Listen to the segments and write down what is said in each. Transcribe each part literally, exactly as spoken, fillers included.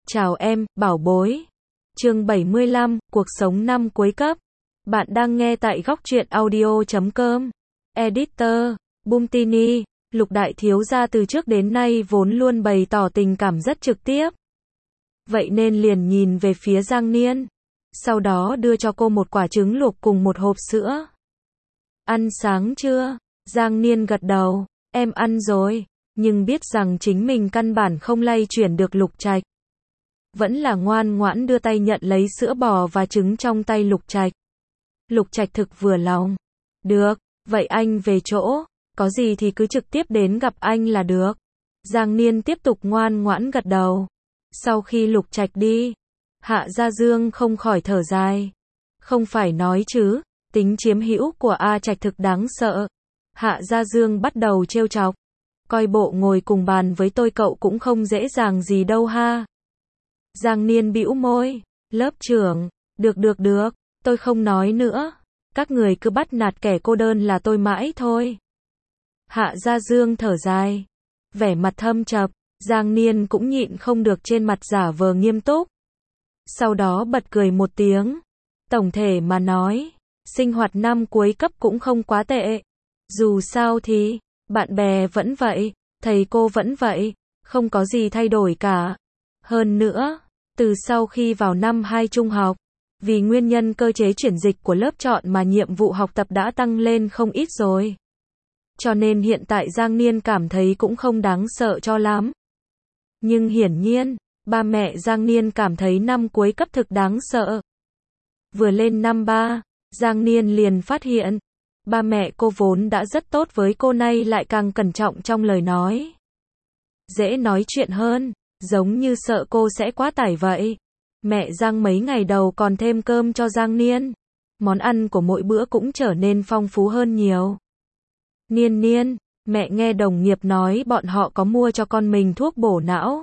Chào em, bảo bối. Chương bảy mươi lăm, cuộc sống năm cuối cấp. Bạn đang nghe tại góc truyện audio chấm com. Editor, Bumtini, Lục đại thiếu gia từ trước đến nay vốn luôn bày tỏ tình cảm rất trực tiếp. Vậy nên liền nhìn về phía Giang Niên. Sau đó đưa cho cô một quả trứng luộc cùng một hộp sữa. Ăn sáng chưa? Giang Niên gật đầu. Em ăn rồi. Nhưng biết rằng chính mình căn bản không lay chuyển được Lục Trạch. Vẫn là ngoan ngoãn đưa tay nhận lấy sữa bò và trứng trong tay Lục Trạch. Lục Trạch thực vừa lòng. Được, vậy anh về chỗ, có gì thì cứ trực tiếp đến gặp anh là được. Giang Niên tiếp tục ngoan ngoãn gật đầu. Sau khi Lục Trạch đi, Hạ Gia Dương không khỏi thở dài. Không phải nói chứ, tính chiếm hữu của A Trạch thực đáng sợ. Hạ Gia Dương bắt đầu trêu chọc. Coi bộ ngồi cùng bàn với tôi cậu cũng không dễ dàng gì đâu ha. Giang Niên bĩu môi. Lớp trưởng, được được được, tôi không nói nữa. Các người cứ bắt nạt kẻ cô đơn là tôi mãi thôi. Hạ Gia Dương thở dài. Vẻ mặt thâm trầm, Giang Niên cũng nhịn không được trên mặt giả vờ nghiêm túc. Sau đó bật cười một tiếng. Tổng thể mà nói, sinh hoạt năm cuối cấp cũng không quá tệ. Dù sao thì, bạn bè vẫn vậy, thầy cô vẫn vậy, không có gì thay đổi cả. Hơn nữa, từ sau khi vào năm hai trung học, vì nguyên nhân cơ chế chuyển dịch của lớp chọn mà nhiệm vụ học tập đã tăng lên không ít rồi. Cho nên hiện tại Giang Niên cảm thấy cũng không đáng sợ cho lắm. Nhưng hiển nhiên, ba mẹ Giang Niên cảm thấy năm cuối cấp thực đáng sợ. Vừa lên năm ba, Giang Niên liền phát hiện, ba mẹ cô vốn đã rất tốt với cô nay lại càng cẩn trọng trong lời nói. Dễ nói chuyện hơn, giống như sợ cô sẽ quá tải vậy. Mẹ Giang mấy ngày đầu còn thêm cơm cho Giang Niên. Món ăn của mỗi bữa cũng trở nên phong phú hơn nhiều. Niên Niên, mẹ nghe đồng nghiệp nói bọn họ có mua cho con mình thuốc bổ não.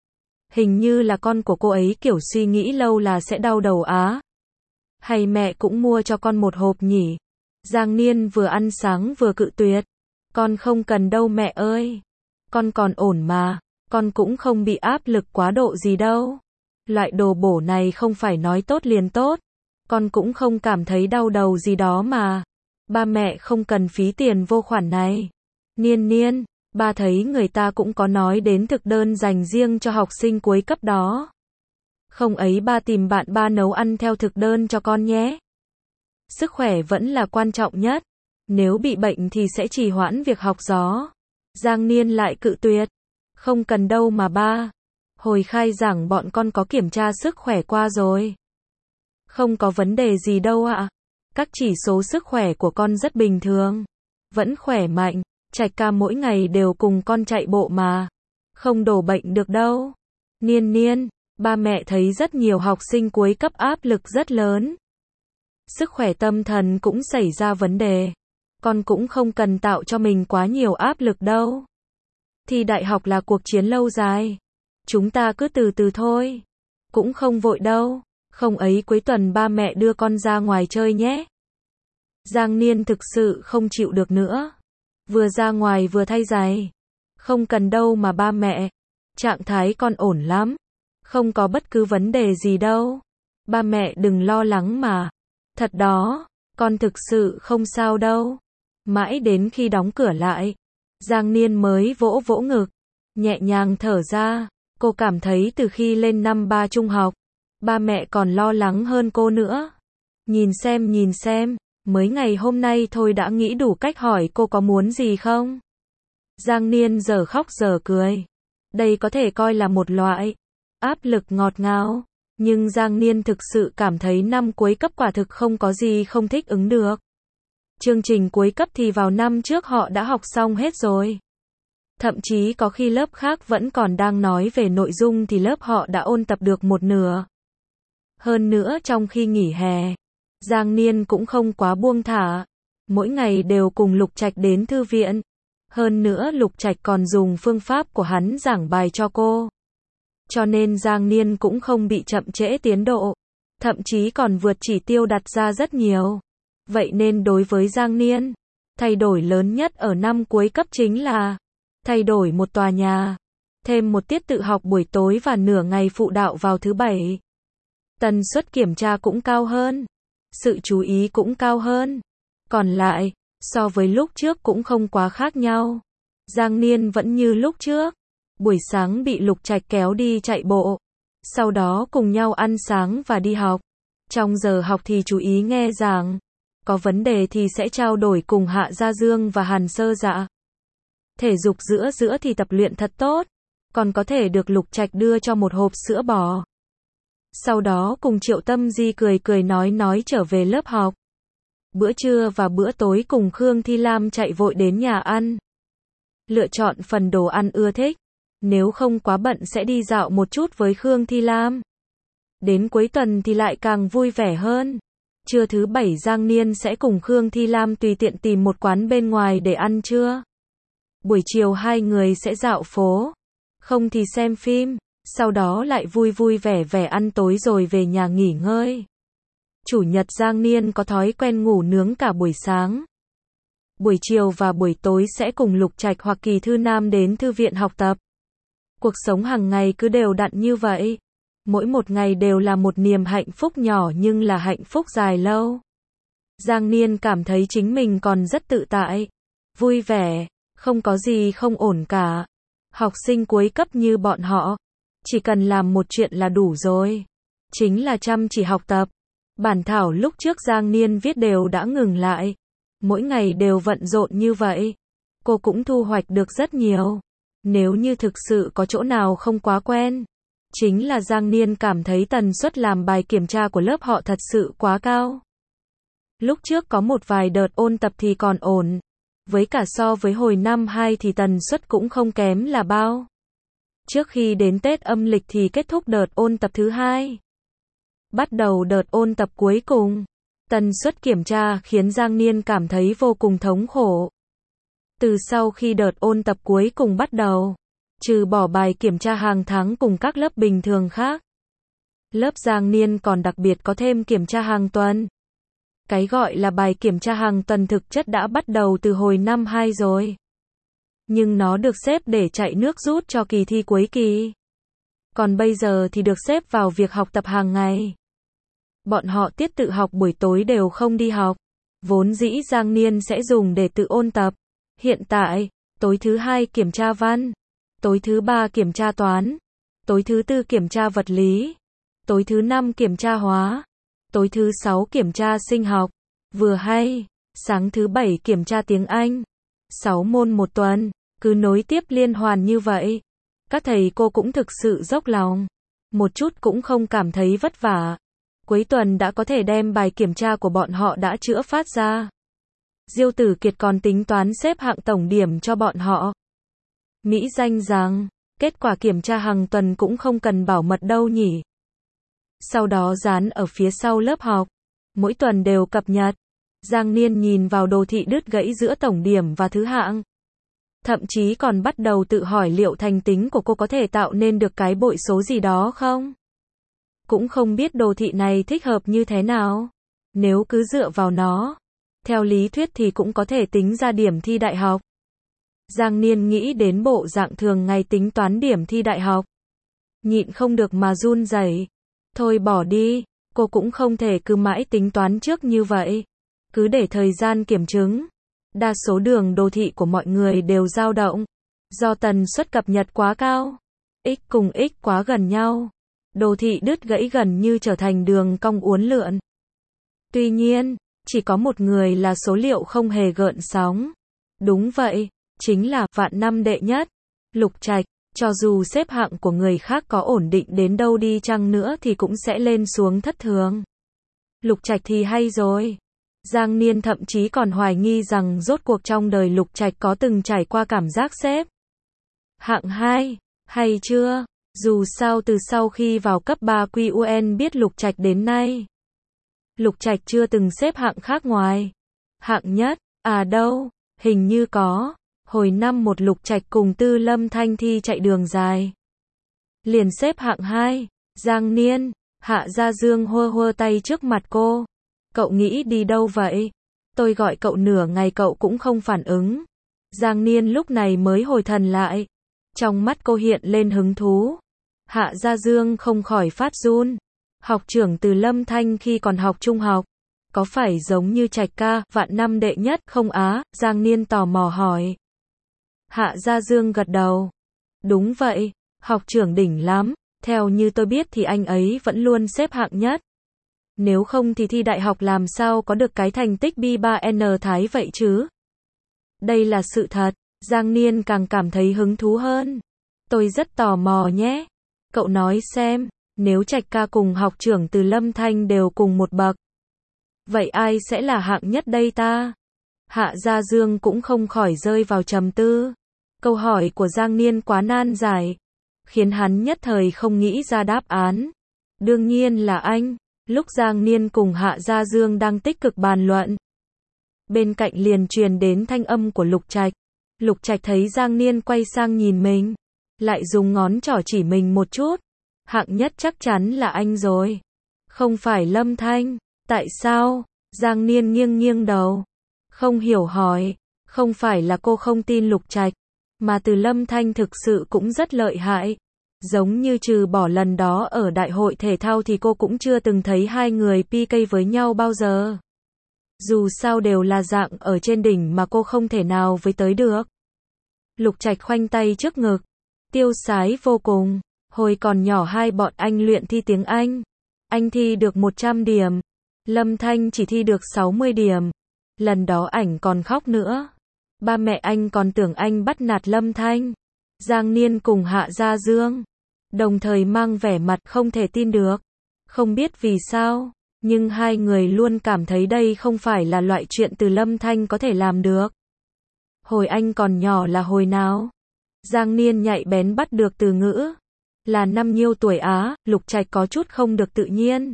Hình như là con của cô ấy kiểu suy nghĩ lâu là sẽ đau đầu á. Hay mẹ cũng mua cho con một hộp nhỉ? Giang Niên vừa ăn sáng vừa cự tuyệt. Con không cần đâu mẹ ơi. Con còn ổn mà, con cũng không bị áp lực quá độ gì đâu. Loại đồ bổ này không phải nói tốt liền tốt. Con cũng không cảm thấy đau đầu gì đó mà. Ba mẹ không cần phí tiền vô khoản này. Niên Niên, ba thấy người ta cũng có nói đến thực đơn dành riêng cho học sinh cuối cấp đó. Không ấy ba tìm bạn ba nấu ăn theo thực đơn cho con nhé. Sức khỏe vẫn là quan trọng nhất. Nếu bị bệnh thì sẽ trì hoãn việc học gió. Giang Niên lại cự tuyệt. Không cần đâu mà ba. Hồi khai giảng bọn con có kiểm tra sức khỏe qua rồi. Không có vấn đề gì đâu ạ. Các chỉ số sức khỏe của con rất bình thường. Vẫn khỏe mạnh. Trạch ca mỗi ngày đều cùng con chạy bộ mà. Không đổ bệnh được đâu. Niên Niên, ba mẹ thấy rất nhiều học sinh cuối cấp áp lực rất lớn. Sức khỏe tâm thần cũng xảy ra vấn đề. Con cũng không cần tạo cho mình quá nhiều áp lực đâu. Thì đại học là cuộc chiến lâu dài. Chúng ta cứ từ từ thôi. Cũng không vội đâu. Không ấy cuối tuần ba mẹ đưa con ra ngoài chơi nhé. Giang Niên thực sự không chịu được nữa. Vừa ra ngoài vừa thay giày. Không cần đâu mà ba mẹ. Trạng thái con ổn lắm. Không có bất cứ vấn đề gì đâu. Ba mẹ đừng lo lắng mà. Thật đó, con thực sự không sao đâu. Mãi đến khi đóng cửa lại, Giang Niên mới vỗ vỗ ngực, nhẹ nhàng thở ra. Cô cảm thấy từ khi lên năm ba trung học, ba mẹ còn lo lắng hơn cô nữa. Nhìn xem nhìn xem, mới ngày hôm nay thôi đã nghĩ đủ cách hỏi cô có muốn gì không. Giang Niên giờ khóc giờ cười. Đây có thể coi là một loại áp lực ngọt ngào. Nhưng Giang Niên thực sự cảm thấy năm cuối cấp quả thực không có gì không thích ứng được. Chương trình cuối cấp thì vào năm trước họ đã học xong hết rồi. Thậm chí có khi lớp khác vẫn còn đang nói về nội dung thì lớp họ đã ôn tập được một nửa. Hơn nữa trong khi nghỉ hè, Giang Niên cũng không quá buông thả. Mỗi ngày đều cùng Lục Trạch đến thư viện. Hơn nữa Lục Trạch còn dùng phương pháp của hắn giảng bài cho cô. Cho nên Giang Niên cũng không bị chậm trễ tiến độ. Thậm chí còn vượt chỉ tiêu đặt ra rất nhiều. Vậy nên đối với Giang Niên, thay đổi lớn nhất ở năm cuối cấp chính là thay đổi một tòa nhà. thêm một tiết tự học buổi tối và nửa ngày phụ đạo vào thứ bảy. Tần suất kiểm tra cũng cao hơn, sự chú ý cũng cao hơn. Còn lại, so với lúc trước cũng không quá khác nhau. Giang Niên vẫn như lúc trước, buổi sáng bị Lục Trạch kéo đi chạy bộ, sau đó cùng nhau ăn sáng và đi học. Trong giờ học thì chú ý nghe giảng, có vấn đề thì sẽ trao đổi cùng Hạ Gia Dương và Hàn Sơ Dạ. Thể dục giữa giữa thì tập luyện thật tốt, còn có thể được Lục Trạch đưa cho một hộp sữa bò. Sau đó cùng Triệu Tâm Di cười cười nói nói trở về lớp học. Bữa trưa và bữa tối cùng Khương Thi Lam chạy vội đến nhà ăn. Lựa chọn phần đồ ăn ưa thích, nếu không quá bận sẽ đi dạo một chút với Khương Thi Lam. Đến cuối tuần thì lại càng vui vẻ hơn. Trưa thứ bảy Giang Niên sẽ cùng Khương Thi Lam tùy tiện tìm một quán bên ngoài để ăn trưa. Buổi chiều hai người sẽ dạo phố, không thì xem phim, sau đó lại vui vui vẻ vẻ ăn tối rồi về nhà nghỉ ngơi. Chủ nhật Giang Niên có thói quen ngủ nướng cả buổi sáng. Buổi chiều và buổi tối sẽ cùng Lục Trạch hoặc Kỳ Thư Nam đến thư viện học tập. Cuộc sống hàng ngày cứ đều đặn như vậy. Mỗi một ngày đều là một niềm hạnh phúc nhỏ nhưng là hạnh phúc dài lâu. Giang Niên cảm thấy chính mình còn rất tự tại, vui vẻ, không có gì không ổn cả. Học sinh cuối cấp như bọn họ, chỉ cần làm một chuyện là đủ rồi. Chính là chăm chỉ học tập. Bản thảo lúc trước Giang Niên viết đều đã ngừng lại. Mỗi ngày đều bận rộn như vậy. Cô cũng thu hoạch được rất nhiều. Nếu như thực sự có chỗ nào không quá quen, chính là Giang Niên cảm thấy tần suất làm bài kiểm tra của lớp họ thật sự quá cao. Lúc trước có một vài đợt ôn tập thì còn ổn. Với cả so với hồi năm hai thì tần suất cũng không kém là bao. Trước khi đến Tết âm lịch thì kết thúc đợt ôn tập thứ hai. Bắt đầu đợt ôn tập cuối cùng. Tần suất kiểm tra khiến Giang Niên cảm thấy vô cùng thống khổ. Từ sau khi đợt ôn tập cuối cùng bắt đầu, trừ bỏ bài kiểm tra hàng tháng cùng các lớp bình thường khác, lớp Giang Niên còn đặc biệt có thêm kiểm tra hàng tuần. Cái gọi là bài kiểm tra hàng tuần thực chất đã bắt đầu từ hồi năm hai rồi. Nhưng nó được xếp để chạy nước rút cho kỳ thi cuối kỳ. Còn bây giờ thì được xếp vào việc học tập hàng ngày. Bọn họ tiết tự học buổi tối đều không đi học. Vốn dĩ Giang Niên sẽ dùng để tự ôn tập. Hiện tại, tối thứ hai kiểm tra văn, tối thứ ba kiểm tra toán, tối thứ tư kiểm tra vật lý, tối thứ năm kiểm tra hóa, tối thứ sáu kiểm tra sinh học. Vừa hay, sáng thứ bảy kiểm tra tiếng Anh. sáu môn một tuần, cứ nối tiếp liên hoàn như vậy. Các thầy cô cũng thực sự dốc lòng, một chút cũng không cảm thấy vất vả. Cuối tuần đã có thể đem bài kiểm tra của bọn họ đã chữa phát ra. Diêu Tử Kiệt còn tính toán xếp hạng tổng điểm cho bọn họ. Mỹ danh rằng, kết quả kiểm tra hàng tuần cũng không cần bảo mật đâu nhỉ. Sau đó dán ở phía sau lớp học. Mỗi tuần đều cập nhật. Giang Niên nhìn vào đồ thị đứt gãy giữa tổng điểm và thứ hạng. Thậm chí còn bắt đầu tự hỏi liệu thành tính của cô có thể tạo nên được cái bội số gì đó không? Cũng không biết đồ thị này thích hợp như thế nào. Nếu cứ dựa vào nó, theo lý thuyết thì cũng có thể tính ra điểm thi đại học. Giang Niên nghĩ đến bộ dạng thường ngày tính toán điểm thi đại học. Nhịn không được mà run rẩy. Thôi bỏ đi, cô cũng không thể cứ mãi tính toán trước như vậy. Cứ để thời gian kiểm chứng. Đa số đường đồ thị của mọi người đều dao động. Do tần suất cập nhật quá cao. X cùng X quá gần nhau. Đồ thị đứt gãy gần như trở thành đường cong uốn lượn. Tuy nhiên, chỉ có một người là số liệu không hề gợn sóng. Đúng vậy, chính là vạn năm đệ nhất, Lục Trạch. Cho dù xếp hạng của người khác có ổn định đến đâu đi chăng nữa thì cũng sẽ lên xuống thất thường. Lục Trạch thì hay rồi. Giang Niên thậm chí còn hoài nghi rằng rốt cuộc trong đời Lục Trạch có từng trải qua cảm giác xếp hạng hai, hay chưa? Dù sao từ sau khi vào cấp ba quy u en biết Lục Trạch đến nay, Lục Trạch chưa từng xếp hạng khác ngoài hạng nhất. À đâu, hình như có. Hồi năm một Lục Trạch cùng Tư Lâm Thanh thi chạy đường dài, liền xếp hạng hai. Giang Niên, Hạ Gia Dương hơ hơ tay trước mặt cô. Cậu nghĩ đi đâu vậy? Tôi gọi cậu nửa ngày cậu cũng không phản ứng. Giang Niên lúc này mới hồi thần lại. Trong mắt cô hiện lên hứng thú. Hạ Gia Dương không khỏi phát run. Học trưởng Từ Lâm Thanh khi còn học trung học, có phải giống như Trạch ca, vạn năm đệ nhất không á? Giang Niên tò mò hỏi. Hạ Gia Dương gật đầu. Đúng vậy, học trưởng đỉnh lắm, theo như tôi biết thì anh ấy vẫn luôn xếp hạng nhất. Nếu không thì thi đại học làm sao có được cái thành tích B ba N Thái vậy chứ? Đây là sự thật, Giang Niên càng cảm thấy hứng thú hơn. Tôi rất tò mò nhé. Cậu nói xem, nếu Trạch ca cùng học trưởng Từ Lâm Thanh đều cùng một bậc, vậy ai sẽ là hạng nhất đây ta? Hạ Gia Dương cũng không khỏi rơi vào trầm tư. Câu hỏi của Giang Niên quá nan giải, khiến hắn nhất thời không nghĩ ra đáp án. Đương nhiên là anh. Lúc Giang Niên cùng Hạ Gia Dương đang tích cực bàn luận, bên cạnh liền truyền đến thanh âm của Lục Trạch. Lục Trạch thấy Giang Niên quay sang nhìn mình, lại dùng ngón trỏ chỉ mình một chút. Hạng nhất chắc chắn là anh rồi. Không phải Lâm Thanh. Tại sao? Giang Niên nghiêng nghiêng đầu, không hiểu hỏi. Không phải là cô không tin Lục Trạch, mà Từ Lâm Thanh thực sự cũng rất lợi hại. Giống như trừ bỏ lần đó ở đại hội thể thao thì cô cũng chưa từng thấy hai người pê ca với nhau bao giờ. Dù sao đều là dạng ở trên đỉnh mà cô không thể nào với tới được. Lục Trạch khoanh tay trước ngực, tiêu sái vô cùng. Hồi còn nhỏ hai bọn anh luyện thi tiếng Anh. Anh thi được một trăm điểm. Lâm Thanh chỉ thi được sáu mươi điểm. Lần đó ảnh còn khóc nữa. Ba mẹ anh còn tưởng anh bắt nạt Lâm Thanh. Giang Niên cùng Hạ Gia Dương đồng thời mang vẻ mặt không thể tin được. Không biết vì sao, nhưng hai người luôn cảm thấy đây không phải là loại chuyện Từ Lâm Thanh có thể làm được. Hồi anh còn nhỏ là hồi nào? Giang Niên nhạy bén bắt được từ ngữ. Là năm nhiêu tuổi á? Lục Trạch có chút không được tự nhiên.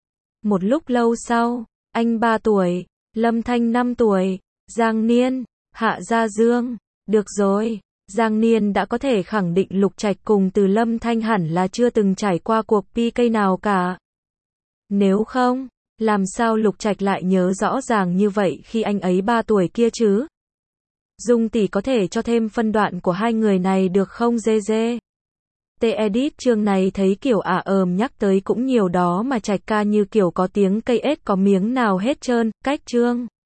Một lúc lâu sau, anh ba tuổi, Lâm Thanh năm tuổi, Giang Niên, Hạ Gia Dương. Được rồi. Giang Niên đã có thể khẳng định Lục Trạch cùng Từ Lâm Thanh hẳn là chưa từng trải qua cuộc pê ca nào cả. Nếu không, làm sao Lục Trạch lại nhớ rõ ràng như vậy khi anh ấy ba tuổi kia chứ? Dung tỷ có thể cho thêm phân đoạn của hai người này được không dê dê? T-edit chương này thấy kiểu ả ờm nhắc tới cũng nhiều đó mà Trạch ca như kiểu có tiếng cây ếch có miếng nào hết trơn, cách chương.